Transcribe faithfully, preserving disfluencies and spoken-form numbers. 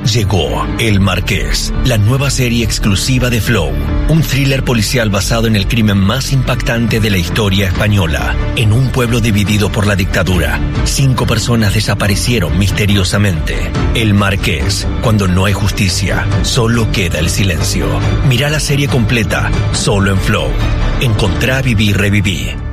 Llegó El Marqués, la nueva serie exclusiva de Flow. Un thriller policial basado en el crimen más impactante de la historia española. En un pueblo dividido por la dictadura, cinco personas desaparecieron misteriosamente. El Marqués, cuando no hay justicia, solo queda el silencio. Mira la serie completa, solo en Flow. Encontrá, viví, reviví.